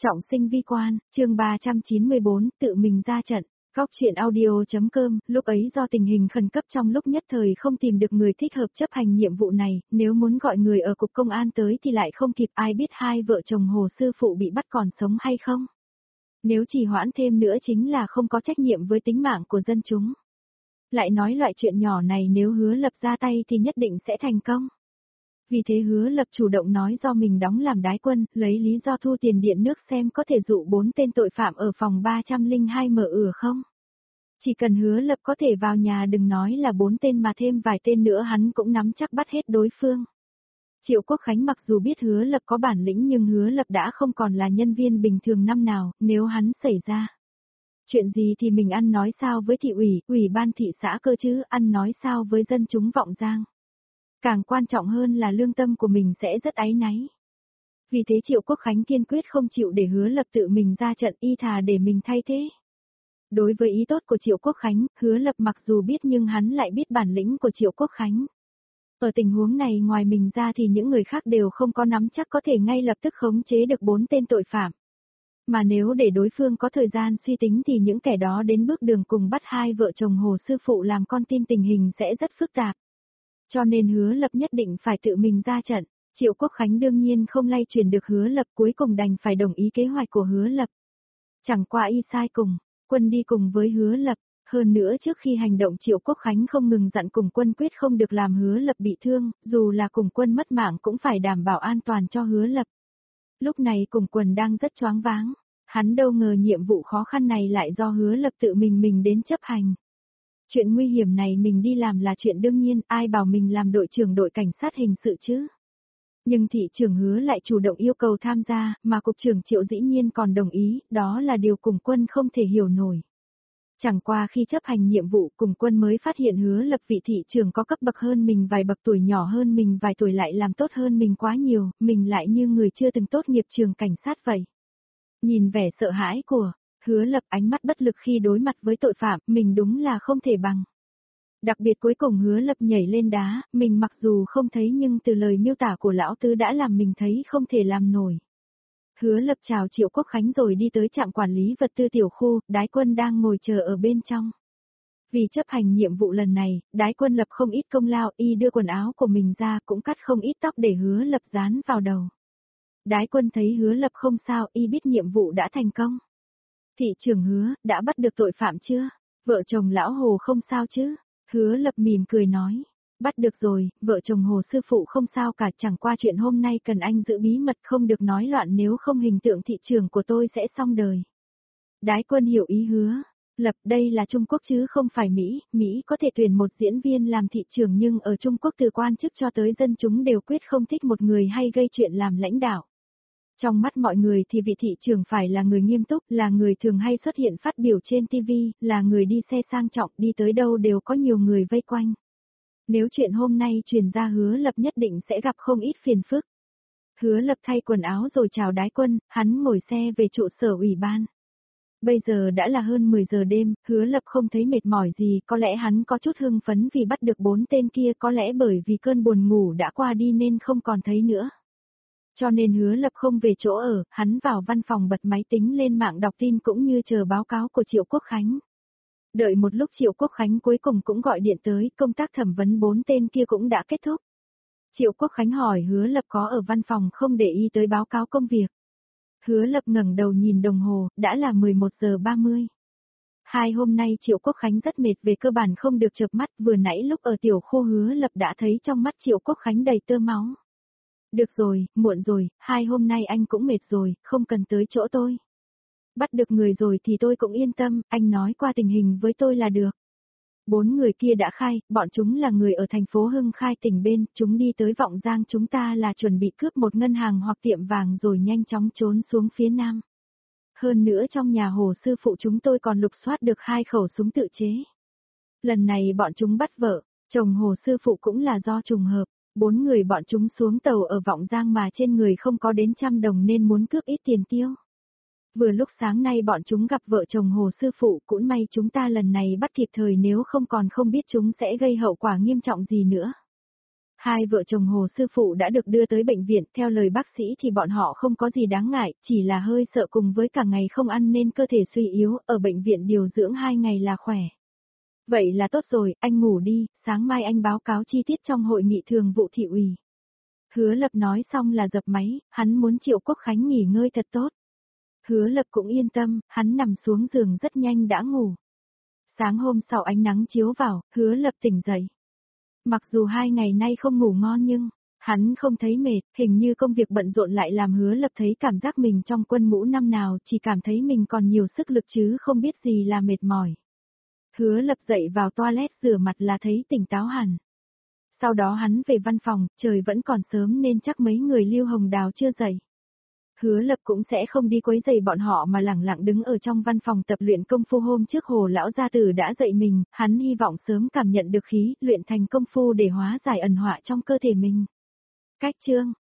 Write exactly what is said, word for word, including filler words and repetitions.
Trọng sinh vi quan, chương ba trăm chín mươi bốn, tự mình ra trận. Góc chuyện audio.com, lúc ấy do tình hình khẩn cấp trong lúc nhất thời không tìm được người thích hợp chấp hành nhiệm vụ này, nếu muốn gọi người ở cục công an tới thì lại không kịp, ai biết hai vợ chồng Hồ sư phụ bị bắt còn sống hay không. Nếu trì hoãn thêm nữa chính là không có trách nhiệm với tính mạng của dân chúng. Lại nói loại chuyện nhỏ này nếu Hứa Lập ra tay thì nhất định sẽ thành công. Vì thế Hứa Lập chủ động nói do mình đóng làm đái quân, lấy lý do thu tiền điện nước xem có thể dụ bốn tên tội phạm ở phòng ba trăm lẻ hai mở ửa không. Chỉ cần Hứa Lập có thể vào nhà, đừng nói là bốn tên mà thêm vài tên nữa hắn cũng nắm chắc bắt hết đối phương. Triệu Quốc Khánh mặc dù biết Hứa Lập có bản lĩnh nhưng Hứa Lập đã không còn là nhân viên bình thường năm nào, nếu hắn xảy ra chuyện gì thì mình ăn nói sao với thị ủy, ủy ban thị xã cơ chứ, ăn nói sao với dân chúng Vọng Giang. Càng quan trọng hơn là lương tâm của mình sẽ rất áy náy. Vì thế Triệu Quốc Khánh kiên quyết không chịu để Hứa Lập tự mình ra trận, y thà để mình thay thế. Đối với ý tốt của Triệu Quốc Khánh, Hứa Lập mặc dù biết nhưng hắn lại biết bản lĩnh của Triệu Quốc Khánh. Ở tình huống này ngoài mình ra thì những người khác đều không có nắm chắc có thể ngay lập tức khống chế được bốn tên tội phạm. Mà nếu để đối phương có thời gian suy tính thì những kẻ đó đến bước đường cùng bắt hai vợ chồng Hồ sư phụ làm con tin, tình hình sẽ rất phức tạp. Cho nên Hứa Lập nhất định phải tự mình ra trận. Triệu Quốc Khánh đương nhiên không lay chuyển được Hứa Lập, cuối cùng đành phải đồng ý kế hoạch của Hứa Lập. Chẳng qua y sai cùng, quân đi cùng với Hứa Lập, hơn nữa trước khi hành động Triệu Quốc Khánh không ngừng dặn cùng quân quyết không được làm Hứa Lập bị thương, dù là cùng quân mất mạng cũng phải đảm bảo an toàn cho Hứa Lập. Lúc này cùng quân đang rất choáng váng, hắn đâu ngờ nhiệm vụ khó khăn này lại do Hứa Lập tự mình mình đến chấp hành. Chuyện nguy hiểm này mình đi làm là chuyện đương nhiên, ai bảo mình làm đội trưởng đội cảnh sát hình sự chứ. Nhưng thị trưởng Hứa lại chủ động yêu cầu tham gia, mà cục trưởng Triệu dĩ nhiên còn đồng ý, đó là điều cùng quân không thể hiểu nổi. Chẳng qua khi chấp hành nhiệm vụ cùng quân mới phát hiện Hứa Lập vị thị trưởng có cấp bậc hơn mình vài bậc, tuổi nhỏ hơn mình vài tuổi, lại làm tốt hơn mình quá nhiều, mình lại như người chưa từng tốt nghiệp trường cảnh sát vậy. Nhìn vẻ sợ hãi của Hứa Lập, ánh mắt bất lực khi đối mặt với tội phạm, mình đúng là không thể bằng. Đặc biệt cuối cùng Hứa Lập nhảy lên đá, mình mặc dù không thấy nhưng từ lời miêu tả của lão tứ đã làm mình thấy không thể làm nổi. Hứa Lập chào Triệu Quốc Khánh rồi đi tới trạm quản lý vật tư tiểu khu, đái quân đang ngồi chờ ở bên trong. Vì chấp hành nhiệm vụ lần này, đái quân lập không ít công lao, y đưa quần áo của mình ra cũng cắt không ít tóc để Hứa Lập dán vào đầu. Đái quân thấy Hứa Lập không sao, y biết nhiệm vụ đã thành công. Thị trưởng Hứa, đã bắt được tội phạm chưa? Vợ chồng lão Hồ không sao chứ? Hứa Lập mỉm cười nói. Bắt được rồi, vợ chồng Hồ sư phụ không sao cả, chẳng qua chuyện hôm nay cần anh giữ bí mật, không được nói loạn, nếu không hình tượng thị trường của tôi sẽ xong đời. Đái quân hiểu ý Hứa Lập, đây là Trung Quốc chứ không phải Mỹ, Mỹ có thể tuyển một diễn viên làm thị trường nhưng ở Trung Quốc từ quan chức cho tới dân chúng đều quyết không thích một người hay gây chuyện làm lãnh đạo. Trong mắt mọi người thì vị thị trưởng phải là người nghiêm túc, là người thường hay xuất hiện phát biểu trên ti vi, là người đi xe sang trọng, đi tới đâu đều có nhiều người vây quanh. Nếu chuyện hôm nay truyền ra Hứa Lập nhất định sẽ gặp không ít phiền phức. Hứa Lập thay quần áo rồi chào đái quân, hắn ngồi xe về trụ sở ủy ban. Bây giờ đã là hơn mười giờ đêm, Hứa Lập không thấy mệt mỏi gì, có lẽ hắn có chút hưng phấn vì bắt được bốn tên kia, có lẽ bởi vì cơn buồn ngủ đã qua đi nên không còn thấy nữa. Cho nên Hứa Lập không về chỗ ở, hắn vào văn phòng bật máy tính lên mạng đọc tin cũng như chờ báo cáo của Triệu Quốc Khánh. Đợi một lúc Triệu Quốc Khánh cuối cùng cũng gọi điện tới, công tác thẩm vấn bốn tên kia cũng đã kết thúc. Triệu Quốc Khánh hỏi Hứa Lập có ở văn phòng không để ý tới báo cáo công việc. Hứa Lập ngẩng đầu nhìn đồng hồ, đã là mười một giờ ba mươi. Hai hôm nay Triệu Quốc Khánh rất mệt, về cơ bản không được chợp mắt, vừa nãy lúc ở tiểu khu Hứa Lập đã thấy trong mắt Triệu Quốc Khánh đầy tơ máu. Được rồi, muộn rồi, hai hôm nay anh cũng mệt rồi, không cần tới chỗ tôi. Bắt được người rồi thì tôi cũng yên tâm, anh nói qua tình hình với tôi là được. Bốn người kia đã khai, bọn chúng là người ở thành phố Hưng Khai tỉnh bên, chúng đi tới Vọng Giang chúng ta là chuẩn bị cướp một ngân hàng hoặc tiệm vàng rồi nhanh chóng trốn xuống phía nam. Hơn nữa trong nhà Hồ sư phụ chúng tôi còn lục soát được hai khẩu súng tự chế. Lần này bọn chúng bắt vợ, chồng Hồ sư phụ cũng là do trùng hợp. Bốn người bọn chúng xuống tàu ở Vọng Giang mà trên người không có đến trăm đồng nên muốn cướp ít tiền tiêu. Vừa lúc sáng nay bọn chúng gặp vợ chồng Hồ sư phụ, cũng may chúng ta lần này bắt kịp thời, nếu không còn không biết chúng sẽ gây hậu quả nghiêm trọng gì nữa. Hai vợ chồng Hồ sư phụ đã được đưa tới bệnh viện, theo lời bác sĩ thì bọn họ không có gì đáng ngại, chỉ là hơi sợ cùng với cả ngày không ăn nên cơ thể suy yếu, ở bệnh viện điều dưỡng hai ngày là khỏe. Vậy là tốt rồi, anh ngủ đi, sáng mai anh báo cáo chi tiết trong hội nghị thường vụ thị ủy. Hứa Lập nói xong là dập máy, hắn muốn Triệu Quốc Khánh nghỉ ngơi thật tốt. Hứa Lập cũng yên tâm, hắn nằm xuống giường rất nhanh đã ngủ. Sáng hôm sau ánh nắng chiếu vào, Hứa Lập tỉnh dậy. Mặc dù hai ngày nay không ngủ ngon nhưng, hắn không thấy mệt, hình như công việc bận rộn lại làm Hứa Lập thấy cảm giác mình trong quân ngũ năm nào chỉ cảm thấy mình còn nhiều sức lực chứ không biết gì là mệt mỏi. Hứa Lập dậy vào toilet rửa mặt là thấy tỉnh táo hẳn. Sau đó hắn về văn phòng, trời vẫn còn sớm nên chắc mấy người Lưu Hồng Đào chưa dậy. Hứa Lập cũng sẽ không đi quấy rầy bọn họ mà lẳng lặng đứng ở trong văn phòng tập luyện công phu. Hôm trước Hồ lão gia tử đã dạy mình, hắn hy vọng sớm cảm nhận được khí, luyện thành công phu để hóa giải ẩn họa trong cơ thể mình. Cách chương